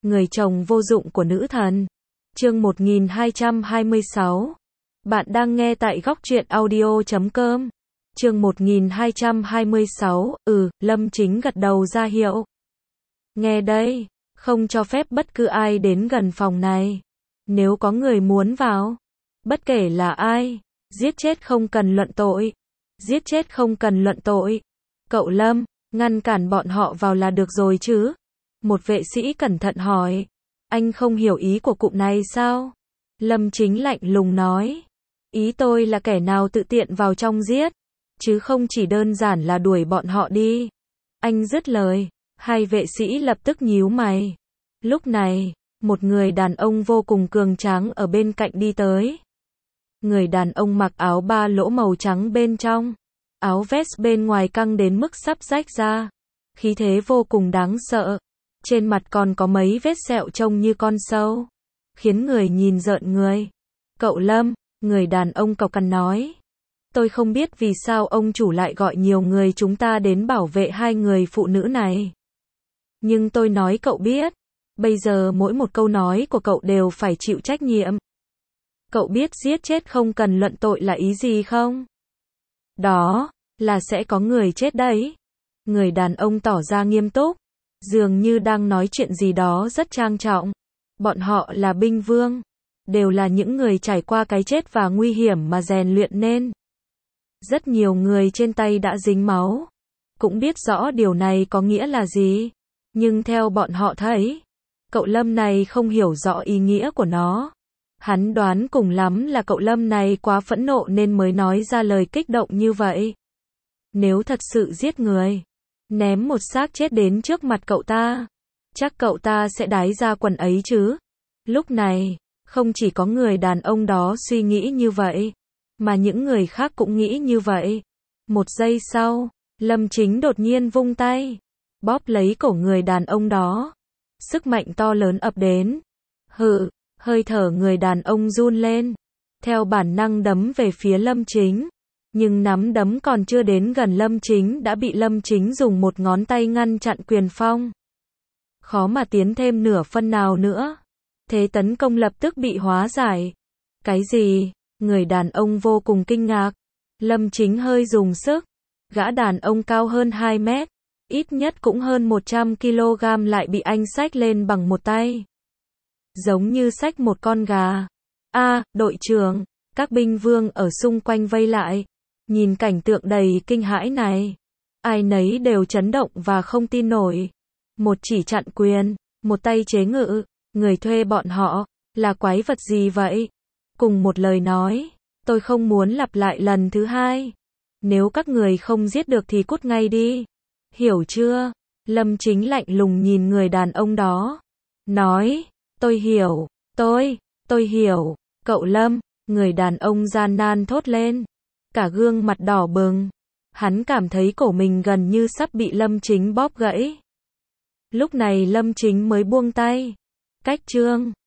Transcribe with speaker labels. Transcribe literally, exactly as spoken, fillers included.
Speaker 1: Người chồng vô dụng của nữ thần. Chương một nghìn hai trăm hai mươi sáu. Bạn đang nghe tại góc truyện audio chấm com. Chương một nghìn hai trăm hai mươi sáu, ừ, Lâm Chính gật đầu ra hiệu. Nghe đây, không cho phép bất cứ ai đến gần phòng này. Nếu có người muốn vào, bất kể là ai, giết chết không cần luận tội. Giết chết không cần luận tội. Cậu Lâm, ngăn cản bọn họ vào là được rồi chứ? Một vệ sĩ cẩn thận hỏi. Anh không hiểu ý của cụm này sao? Lâm Chính lạnh lùng nói. Ý tôi là kẻ nào tự tiện vào trong giết, chứ không chỉ đơn giản là đuổi bọn họ đi. Anh dứt lời, hai vệ sĩ lập tức nhíu mày. Lúc này, một người đàn ông vô cùng cường tráng ở bên cạnh đi tới. Người đàn ông mặc áo ba lỗ màu trắng bên trong, áo vest bên ngoài căng đến mức sắp rách ra. Khí thế vô cùng đáng sợ. Trên mặt còn có mấy vết sẹo trông như con sâu, khiến người nhìn rợn người. Cậu Lâm, người đàn ông cộc cằn nói. Tôi không biết vì sao ông chủ lại gọi nhiều người chúng ta đến bảo vệ hai người phụ nữ này. Nhưng tôi nói cậu biết, bây giờ mỗi một câu nói của cậu đều phải chịu trách nhiệm. Cậu biết giết chết không cần luận tội là ý gì không? Đó, là sẽ có người chết đấy. Người đàn ông tỏ ra nghiêm túc, dường như đang nói chuyện gì đó rất trang trọng. Bọn họ là binh vương, đều là những người trải qua cái chết và nguy hiểm mà rèn luyện nên. Rất nhiều người trên tay đã dính máu, cũng biết rõ điều này có nghĩa là gì. Nhưng theo bọn họ thấy, cậu Lâm này không hiểu rõ ý nghĩa của nó. Hắn đoán cùng lắm là cậu Lâm này quá phẫn nộ nên mới nói ra lời kích động như vậy. Nếu thật sự giết người, ném một xác chết đến trước mặt cậu ta, chắc cậu ta sẽ đái ra quần ấy chứ. Lúc này, không chỉ có người đàn ông đó suy nghĩ như vậy, mà những người khác cũng nghĩ như vậy. Một giây sau, Lâm Chính đột nhiên vung tay, bóp lấy cổ người đàn ông đó. Sức mạnh to lớn ập đến. Hự, hơi thở người đàn ông run lên, theo bản năng đấm về phía Lâm Chính. Nhưng nắm đấm còn chưa đến gần Lâm Chính đã bị Lâm Chính dùng một ngón tay ngăn chặn quyền phong. Khó mà tiến thêm nửa phân nào nữa. Thế tấn công lập tức bị hóa giải. Cái gì? Người đàn ông vô cùng kinh ngạc. Lâm Chính hơi dùng sức. Gã đàn ông cao hơn hai mét, ít nhất cũng hơn một trăm ki lô gam lại bị anh xách lên bằng một tay. Giống như xách một con gà. A, đội trưởng, các binh vương ở xung quanh vây lại. Nhìn cảnh tượng đầy kinh hãi này, ai nấy đều chấn động và không tin nổi. Một chỉ chặn quyền, một tay chế ngự, người thuê bọn họ, là quái vật gì vậy? Cùng một lời nói, tôi không muốn lặp lại lần thứ hai. Nếu các người không giết được thì cút ngay đi. Hiểu chưa? Lâm Chính lạnh lùng nhìn người đàn ông đó. Nói, tôi hiểu, tôi, tôi hiểu. Cậu Lâm, người đàn ông gian nan thốt lên. Cả gương mặt đỏ bừng. Hắn cảm thấy cổ mình gần như sắp bị Lâm Chính bóp gãy. Lúc này Lâm Chính mới buông tay. Cách chương